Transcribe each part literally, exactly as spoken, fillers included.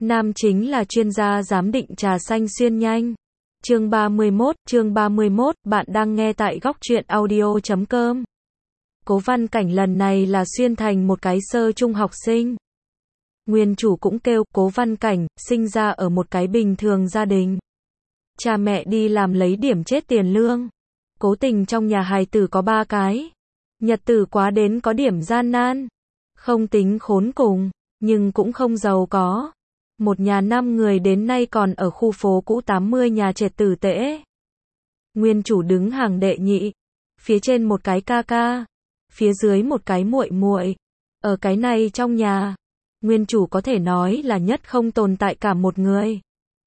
Nam chính là chuyên gia giám định trà xanh xuyên nhanh. Chương ba mươi mốt, chương ba mươi mốt, bạn đang nghe tại góc truyện audio chấm com. Cố Văn Cảnh lần này là xuyên thành một cái sơ trung học sinh. Nguyên chủ cũng kêu Cố Văn Cảnh, sinh ra ở một cái bình thường gia đình. Cha mẹ đi làm lấy điểm chết tiền lương. Cố tình trong nhà hài tử có ba cái. Nhật tử quá đến có điểm gian nan. Không tính khốn cùng, nhưng cũng không giàu có. Một nhà năm người đến nay còn ở khu phố cũ tám mươi nhà trệt tử tễ. Nguyên chủ đứng hàng đệ nhị. Phía trên một cái ca ca. Phía dưới một cái muội muội. Ở cái này trong nhà, nguyên chủ có thể nói là nhất không tồn tại cả một người.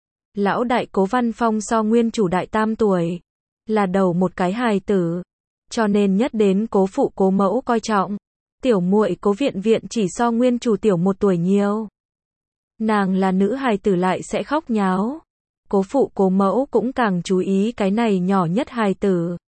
Lão đại Cố Văn Phong so nguyên chủ đại tam tuổi. Là đầu một cái hài tử. Cho nên nhất đến cố phụ cố mẫu coi trọng. Tiểu muội Cố Viện Viện chỉ so nguyên chủ tiểu một tuổi nhiều. Nàng là nữ hài tử lại sẽ khóc nháo. Cố phụ cố mẫu cũng càng chú ý cái này nhỏ nhất hài tử.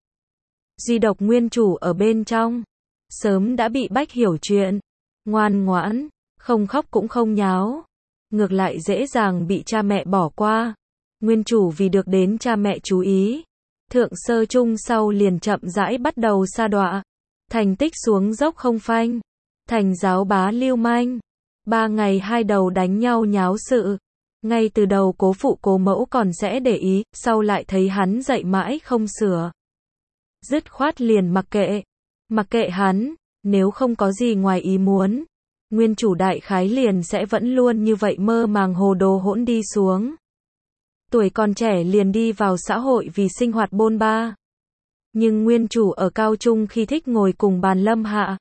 Duy độc nguyên chủ ở bên trong. Sớm đã bị bách hiểu chuyện. Ngoan ngoãn, không khóc cũng không nháo. Ngược lại dễ dàng bị cha mẹ bỏ qua. Nguyên chủ vì được đến cha mẹ chú ý. Thượng sơ trung sau liền chậm rãi bắt đầu sa đọa. Thành tích xuống dốc không phanh. Thành giáo bá lưu manh. Ba ngày hai đầu đánh nhau nháo sự. Ngay từ đầu cố phụ cố mẫu còn sẽ để ý, sau lại thấy hắn dạy mãi không sửa. Dứt khoát liền mặc kệ. Mặc kệ hắn, nếu không có gì ngoài ý muốn. Nguyên chủ đại khái liền sẽ vẫn luôn như vậy mơ màng hồ đồ hỗn đi xuống. Tuổi còn trẻ liền đi vào xã hội vì sinh hoạt bôn ba. Nhưng nguyên chủ ở cao trung khi thích ngồi cùng bàn Lâm Hạ.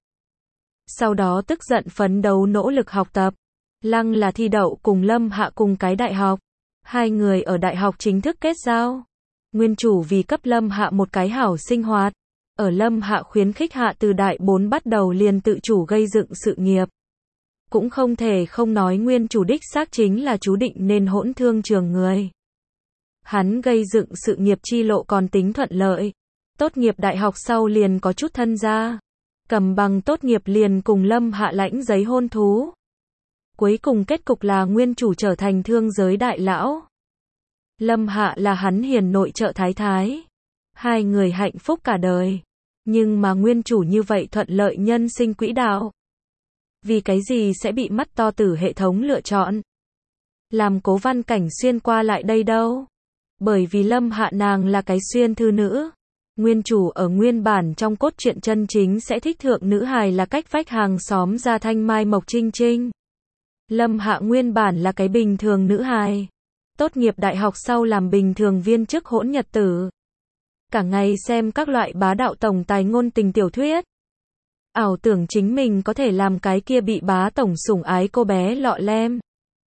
Sau đó tức giận phấn đấu nỗ lực học tập. Lăng là thi đậu cùng Lâm Hạ cùng cái đại học. Hai người ở đại học chính thức kết giao. Nguyên chủ vì cấp Lâm Hạ một cái hảo sinh hoạt. Ở Lâm Hạ khuyến khích hạ từ đại bốn bắt đầu liền tự chủ gây dựng sự nghiệp. Cũng không thể không nói nguyên chủ đích xác chính là chú định nên hỗn thương trường người. Hắn gây dựng sự nghiệp chi lộ còn tính thuận lợi. Tốt nghiệp đại học sau liền có chút thân gia. Cầm bằng tốt nghiệp liền cùng Lâm Hạ lãnh giấy hôn thú. Cuối cùng kết cục là nguyên chủ trở thành thương giới đại lão. Lâm Hạ là hắn hiền nội trợ thái thái. Hai người hạnh phúc cả đời. Nhưng mà nguyên chủ như vậy thuận lợi nhân sinh quỹ đạo. Vì cái gì sẽ bị mắt to tử hệ thống lựa chọn? Làm Cố Văn Cảnh xuyên qua lại đây đâu? Bởi vì Lâm Hạ nàng là cái xuyên thư nữ. Nguyên chủ ở nguyên bản trong cốt truyện chân chính sẽ thích thượng nữ hài là cách vách hàng xóm gia Thanh Mai Mộc Trinh Trinh. Lâm Hạ nguyên bản là cái bình thường nữ hài. Tốt nghiệp đại học sau làm bình thường viên chức hỗn nhật tử. Cả ngày xem các loại bá đạo tổng tài ngôn tình tiểu thuyết. Ảo tưởng chính mình có thể làm cái kia bị bá tổng sủng ái cô bé lọ lem.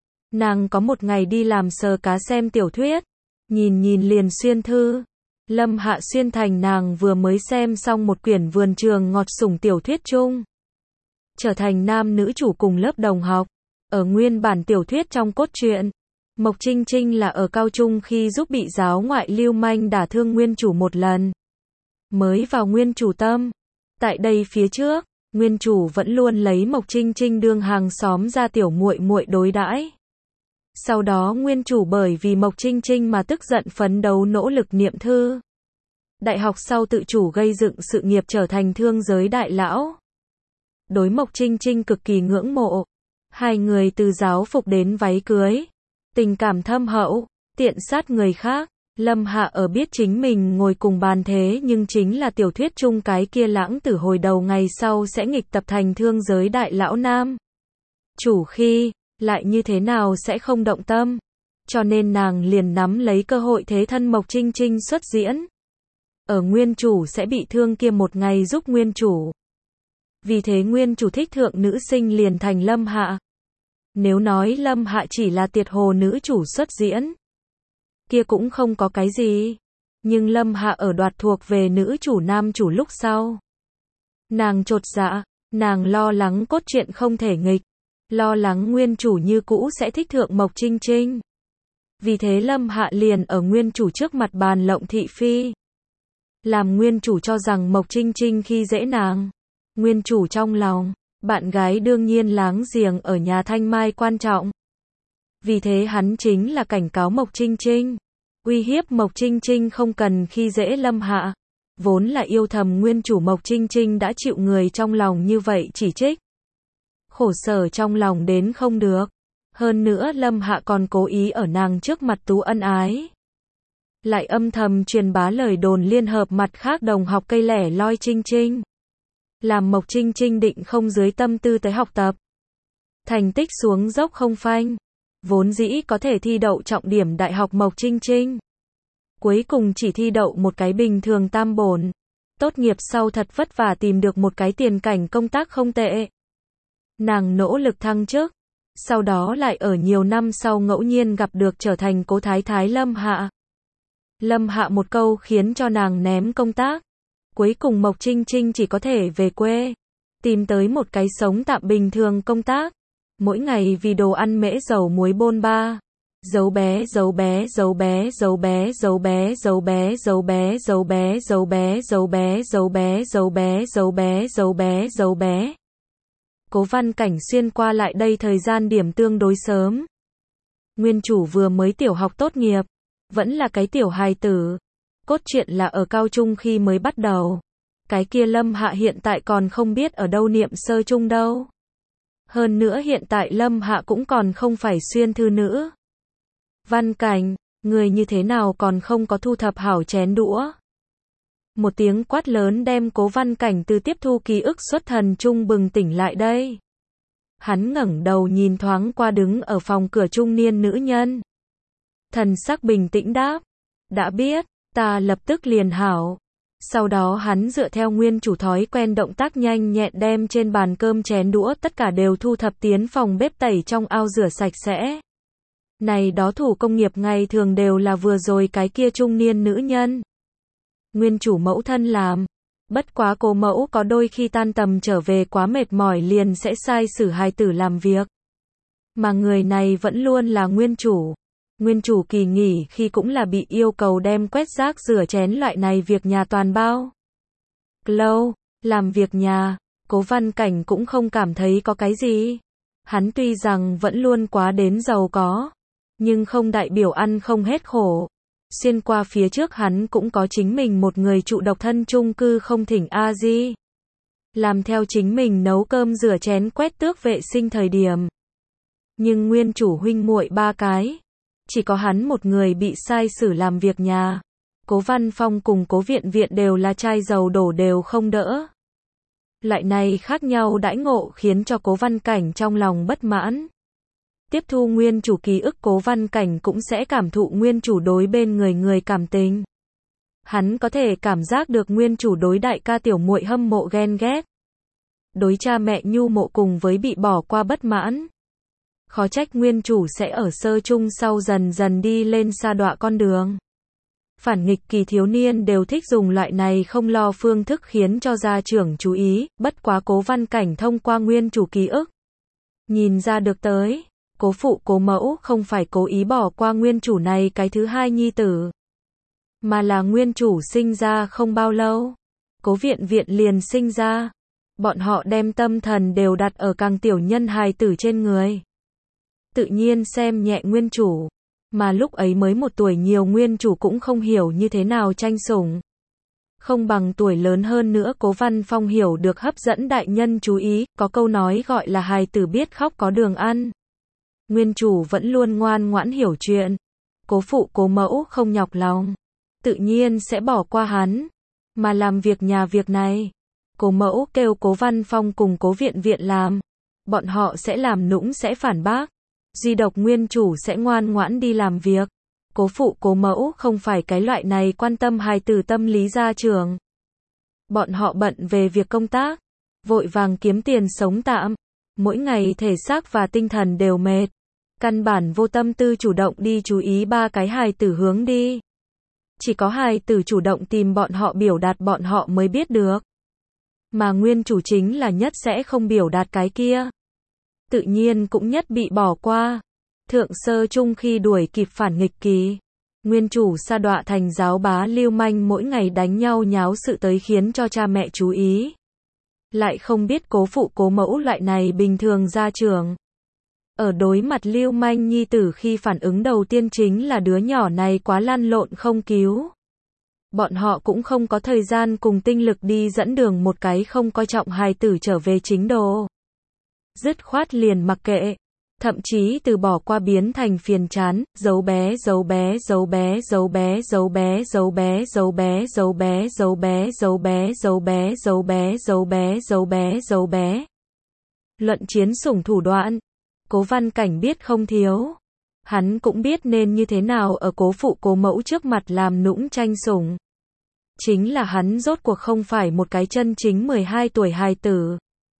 Nàng có một ngày đi làm sờ cá xem tiểu thuyết. Nhìn nhìn liền xuyên thư. Lâm Hạ xuyên thành nàng vừa mới xem xong một quyển vườn trường ngọt sủng tiểu thuyết chung. Trở thành nam nữ chủ cùng lớp đồng học. Ở nguyên bản tiểu thuyết trong cốt truyện. Mộc Trinh Trinh là ở cao trung khi giúp bị giáo ngoại lưu manh đả thương nguyên chủ một lần. Mới vào nguyên chủ tâm. Tại đây phía trước, nguyên chủ vẫn luôn lấy Mộc Trinh Trinh đương hàng xóm ra tiểu muội muội đối đãi. Sau đó nguyên chủ bởi vì Mộc Trinh Trinh mà tức giận phấn đấu nỗ lực niệm thư. Đại học sau tự chủ gây dựng sự nghiệp trở thành thương giới đại lão. Đối Mộc Trinh Trinh cực kỳ ngưỡng mộ. Hai người từ giáo phục đến váy cưới. Tình cảm thâm hậu, tiện sát người khác. Lâm Hạ ở biết chính mình ngồi cùng bàn thế nhưng chính là tiểu thuyết chung cái kia lãng tử hồi đầu ngày sau sẽ nghịch tập thành thương giới đại lão nam. Chủ khi, lại như thế nào sẽ không động tâm. Cho nên nàng liền nắm lấy cơ hội thế thân Mộc Trinh Trinh xuất diễn. Ở nguyên chủ sẽ bị thương kia một ngày giúp nguyên chủ. Vì thế nguyên chủ thích thượng nữ sinh liền thành Lâm Hạ. Nếu nói Lâm Hạ chỉ là tiệt hồ nữ chủ xuất diễn. Kia cũng không có cái gì. Nhưng Lâm Hạ ở đoạt thuộc về nữ chủ nam chủ lúc sau. Nàng chột dạ, nàng lo lắng cốt truyện không thể nghịch. Lo lắng nguyên chủ như cũ sẽ thích thượng Mộc Trinh Trinh. Vì thế Lâm Hạ liền ở nguyên chủ trước mặt bàn lộng thị phi. Làm nguyên chủ cho rằng Mộc Trinh Trinh khi dễ nàng. Nguyên chủ trong lòng, bạn gái đương nhiên láng giềng ở nhà Thanh Mai quan trọng. Vì thế hắn chính là cảnh cáo Mộc Trinh Trinh, uy hiếp Mộc Trinh Trinh không cần khi dễ Lâm Hạ. Vốn là yêu thầm nguyên chủ Mộc Trinh Trinh đã chịu người trong lòng như vậy chỉ trích. Khổ sở trong lòng đến không được. Hơn nữa Lâm Hạ còn cố ý ở nàng trước mặt tú ân ái. Lại âm thầm truyền bá lời đồn liên hợp mặt khác đồng học cây lẻ loi Trinh Trinh. Làm Mộc Trinh Trinh định không dưới tâm tư tới học tập. Thành tích xuống dốc không phanh. Vốn dĩ có thể thi đậu trọng điểm đại học Mộc Trinh Trinh. Cuối cùng chỉ thi đậu một cái bình thường tam bổn. Tốt nghiệp sau thật vất vả tìm được một cái tiền cảnh công tác không tệ. Nàng nỗ lực thăng chức. Sau đó lại ở nhiều năm sau ngẫu nhiên gặp được trở thành cố thái thái Lâm Hạ. Lâm Hạ một câu khiến cho nàng ném công tác. Cuối cùng Mộc Trinh Trinh chỉ có thể về quê. Tìm tới một cái sống tạm bình thường công tác. Mỗi ngày vì đồ ăn mễ dầu muối bôn ba. Dấu bé, dấu bé, dấu bé, dấu bé, dấu bé, dấu bé, dấu bé, dấu bé, dấu bé, dấu bé, dấu bé, dấu bé, dấu bé, dấu bé, dấu bé. Cố Văn Cảnh xuyên qua lại đây thời gian điểm tương đối sớm. Nguyên chủ vừa mới tiểu học tốt nghiệp, vẫn là cái tiểu hài tử. Cốt truyện là ở cao trung khi mới bắt đầu. Cái kia Lâm Hạ hiện tại còn không biết ở đâu niệm sơ trung đâu. Hơn nữa hiện tại Lâm Hạ cũng còn không phải xuyên thư nữ. Văn Cảnh, người như thế nào còn không có thu thập hảo chén đũa. Một tiếng quát lớn đem Cố Văn Cảnh từ tiếp thu ký ức xuất thần trung bừng tỉnh lại đây. Hắn ngẩng đầu nhìn thoáng qua đứng ở phòng cửa trung niên nữ nhân. Thần sắc bình tĩnh đáp. Đã biết, ta lập tức liền hảo. Sau đó hắn dựa theo nguyên chủ thói quen động tác nhanh nhẹn đem trên bàn cơm chén đũa tất cả đều thu thập tiến phòng bếp tẩy trong ao rửa sạch sẽ. Này đó thủ công nghiệp ngày thường đều là vừa rồi cái kia trung niên nữ nhân. Nguyên chủ mẫu thân làm. Bất quá cô mẫu có đôi khi tan tầm trở về quá mệt mỏi liền sẽ sai sử hài tử làm việc. Mà người này vẫn luôn là nguyên chủ. Nguyên chủ kỳ nghỉ khi cũng là bị yêu cầu đem quét rác rửa chén loại này việc nhà toàn bao. Lâu, làm việc nhà, Cố Văn Cảnh cũng không cảm thấy có cái gì. Hắn tuy rằng vẫn luôn quá đến giàu có, nhưng không đại biểu ăn không hết khổ. Xuyên qua phía trước hắn cũng có chính mình một người trụ độc thân chung cư không thỉnh a di. Làm theo chính mình nấu cơm rửa chén quét tước vệ sinh thời điểm. Nhưng nguyên chủ huynh muội ba cái. Chỉ có hắn một người bị sai sử làm việc nhà. Cố Văn Phong cùng Cố Viện Viện đều là chai dầu đổ đều không đỡ. Loại này khác nhau đãi ngộ khiến cho Cố Văn Cảnh trong lòng bất mãn. Tiếp thu nguyên chủ ký ức Cố Văn Cảnh cũng sẽ cảm thụ nguyên chủ đối bên người người cảm tình. Hắn có thể cảm giác được nguyên chủ đối đại ca tiểu muội hâm mộ ghen ghét. Đối cha mẹ nhu mộ cùng với bị bỏ qua bất mãn. Khó trách nguyên chủ sẽ ở sơ trung sau dần dần đi lên sa đọa con đường. Phản nghịch kỳ thiếu niên đều thích dùng loại này không lo phương thức khiến cho gia trưởng chú ý, bất quá Cố Văn Cảnh thông qua nguyên chủ ký ức. Nhìn ra được tới, cố phụ cố mẫu không phải cố ý bỏ qua nguyên chủ này cái thứ hai nhi tử. Mà là nguyên chủ sinh ra không bao lâu. Cố Viện Viện liền sinh ra. Bọn họ đem tâm thần đều đặt ở càng tiểu nhân hài tử trên người. Tự nhiên xem nhẹ nguyên chủ. Mà lúc ấy mới một tuổi nhiều nguyên chủ cũng không hiểu như thế nào tranh sủng. Không bằng tuổi lớn hơn nữa Cố Văn Phong hiểu được hấp dẫn đại nhân chú ý, có câu nói gọi là hài tử biết khóc có đường ăn. Nguyên chủ vẫn luôn ngoan ngoãn hiểu chuyện. Cố phụ cố mẫu không nhọc lòng. Tự nhiên sẽ bỏ qua hắn. Mà làm việc nhà việc này. Cố mẫu kêu Cố Văn Phong cùng Cố Viện Viện làm. Bọn họ sẽ làm nũng sẽ phản bác. Duy độc nguyên chủ sẽ ngoan ngoãn đi làm việc. Cố phụ cố mẫu không phải cái loại này quan tâm hài tử tâm lý gia trưởng. Bọn họ bận về việc công tác. Vội vàng kiếm tiền sống tạm. Mỗi ngày thể xác và tinh thần đều mệt. Căn bản vô tâm tư chủ động đi chú ý ba cái hài tử hướng đi. Chỉ có hài tử chủ động tìm bọn họ biểu đạt bọn họ mới biết được. Mà nguyên chủ chính là nhất sẽ không biểu đạt cái kia. Tự nhiên cũng nhất bị bỏ qua. Thượng sơ trung khi đuổi kịp phản nghịch kỳ. Nguyên chủ sa đọa thành giáo bá lưu manh mỗi ngày đánh nhau nháo sự tới khiến cho cha mẹ chú ý. Lại không biết cố phụ cố mẫu loại này bình thường gia trưởng. Ở đối mặt lưu manh nhi tử khi phản ứng đầu tiên chính là đứa nhỏ này quá lăn lộn không cứu. Bọn họ cũng không có thời gian cùng tinh lực đi dẫn đường một cái không coi trọng hài tử trở về chính đồ. Dứt khoát liền mặc kệ. Thậm chí từ bỏ qua biến thành phiền chán, giấu bé giấu bé giấu bé giấu bé giấu bé giấu bé giấu bé giấu bé giấu bé giấu bé giấu bé giấu bé giấu bé giấu bé giấu bé. Luận chiến sủng thủ đoạn, Cố Văn Cảnh biết không thiếu. Hắn cũng biết nên như thế nào ở cố phụ cố mẫu trước mặt làm nũng tranh sủng. Chính là hắn rốt cuộc không phải một cái chân chính mười hai tuổi hài tử.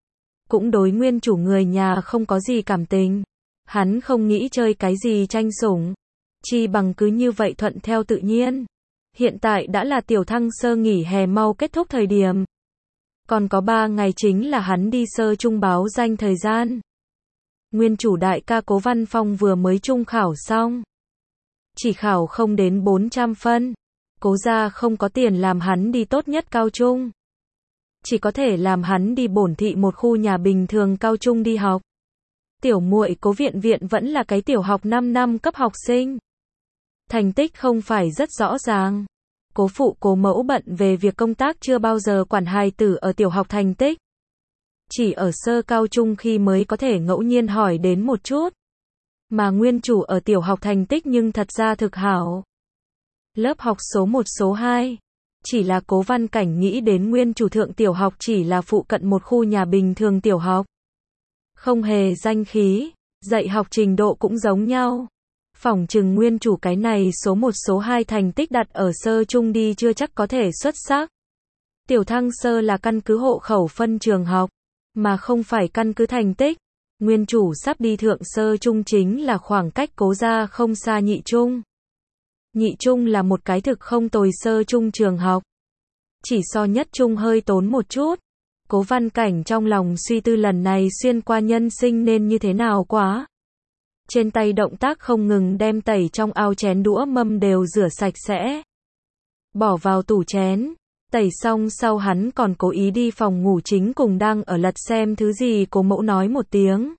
Cũng đối nguyên chủ người nhà không có gì cảm tình. Hắn không nghĩ chơi cái gì tranh sủng. Chi bằng cứ như vậy thuận theo tự nhiên. Hiện tại đã là tiểu thăng sơ nghỉ hè mau kết thúc thời điểm. Còn có ba ngày chính là hắn đi sơ trung báo danh thời gian. Nguyên chủ đại ca Cố Văn Phong vừa mới trung khảo xong. Chỉ khảo không đến bốn trăm phân. Cố gia không có tiền làm hắn đi tốt nhất cao trung. Chỉ có thể làm hắn đi bổn thị một khu nhà bình thường cao trung đi học. Tiểu muội Cố Viện Viện vẫn là cái tiểu học năm năm cấp học sinh. Thành tích không phải rất rõ ràng. Cố phụ cố mẫu bận về việc công tác chưa bao giờ quản hài tử ở tiểu học thành tích. Chỉ ở sơ cao trung khi mới có thể ngẫu nhiên hỏi đến một chút. Mà nguyên chủ ở tiểu học thành tích nhưng thật ra thực hảo. Lớp học số một số hai. Chỉ là Cố Văn Cảnh nghĩ đến nguyên chủ thượng tiểu học chỉ là phụ cận một khu nhà bình thường tiểu học. Không hề danh khí, dạy học trình độ cũng giống nhau. Phỏng chừng nguyên chủ cái này số một số hai thành tích đặt ở sơ trung đi chưa chắc có thể xuất sắc. Tiểu thăng sơ là căn cứ hộ khẩu phân trường học, mà không phải căn cứ thành tích. Nguyên chủ sắp đi thượng sơ trung chính là khoảng cách Cố gia không xa nhị trung. Nhị trung là một cái thực không tồi sơ trung trường học. Chỉ so nhất trung hơi tốn một chút. Cố Văn Cảnh trong lòng suy tư lần này xuyên qua nhân sinh nên như thế nào quá. Trên tay động tác không ngừng đem tẩy trong ao chén đũa mâm đều rửa sạch sẽ. Bỏ vào tủ chén. Tẩy xong sau hắn còn cố ý đi phòng ngủ chính cùng đang ở lật xem thứ gì Cố mẫu nói một tiếng.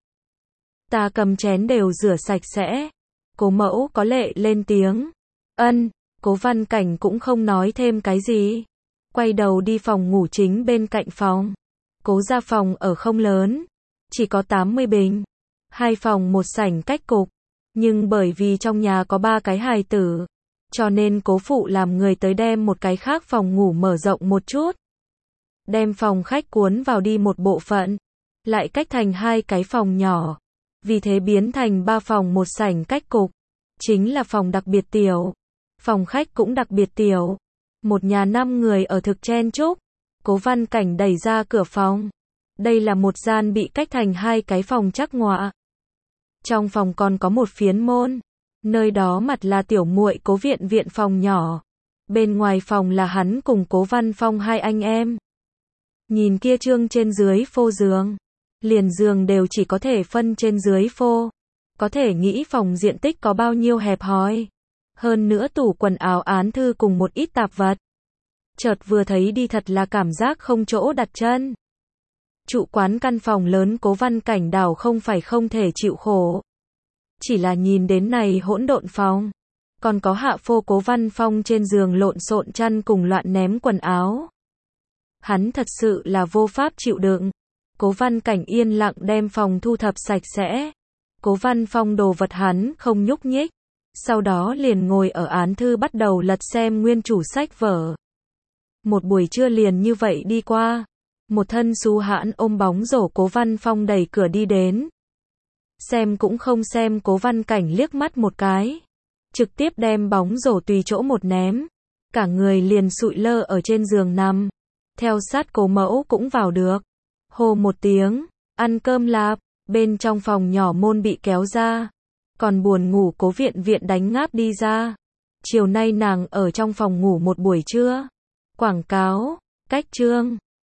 Ta cầm chén đều rửa sạch sẽ. Cố mẫu có lệ lên tiếng. Ân, Cố Văn Cảnh cũng không nói thêm cái gì. Quay đầu đi phòng ngủ chính bên cạnh phòng. Cố gia phòng ở không lớn. Chỉ có tám mươi bình. Hai phòng một sảnh cách cục. Nhưng bởi vì trong nhà có ba cái hài tử. Cho nên cố phụ làm người tới đem một cái khác phòng ngủ mở rộng một chút. Đem phòng khách cuốn vào đi một bộ phận. Lại cách thành hai cái phòng nhỏ. Vì thế biến thành ba phòng một sảnh cách cục. Chính là phòng đặc biệt tiểu. Phòng khách cũng đặc biệt tiểu. Một nhà năm người ở thực chen chúc. Cố Văn Cảnh đẩy ra cửa phòng. Đây là một gian bị cách thành hai cái phòng trắc ngọa. Trong phòng còn có một phiến môn. Nơi đó mặt là tiểu muội Cố Viện Viện phòng nhỏ. Bên ngoài phòng là hắn cùng Cố Văn Phong hai anh em. Nhìn kia trương trên dưới phô giường. Liền giường đều chỉ có thể phân trên dưới phô. Có thể nghĩ phòng diện tích có bao nhiêu hẹp hòi. Hơn nữa tủ quần áo án thư cùng một ít tạp vật. Chợt vừa thấy đi thật là cảm giác không chỗ đặt chân. Trụ quán căn phòng lớn Cố Văn Cảnh đảo không phải không thể chịu khổ. Chỉ là nhìn đến này hỗn độn phòng. Còn có hạ phô Cố Văn Phong trên giường lộn xộn chăn cùng loạn ném quần áo. Hắn thật sự là vô pháp chịu đựng. Cố Văn Cảnh yên lặng đem phòng thu thập sạch sẽ. Cố Văn Phong đồ vật hắn không nhúc nhích. Sau đó liền ngồi ở án thư bắt đầu lật xem nguyên chủ sách vở. Một buổi trưa liền như vậy đi qua. Một thân xú hãn ôm bóng rổ Cố Văn Phong đẩy cửa đi đến. Xem cũng không xem Cố Văn Cảnh liếc mắt một cái. Trực tiếp đem bóng rổ tùy chỗ một ném. Cả người liền sụi lơ ở trên giường nằm. Theo sát Cố mẫu cũng vào được. Hô một tiếng, ăn cơm lạp, bên trong phòng nhỏ môn bị kéo ra. Còn buồn ngủ Cố Viện Viện đánh ngáp đi ra. Chiều nay nàng ở trong phòng ngủ một buổi trưa. Quảng cáo, cách chương.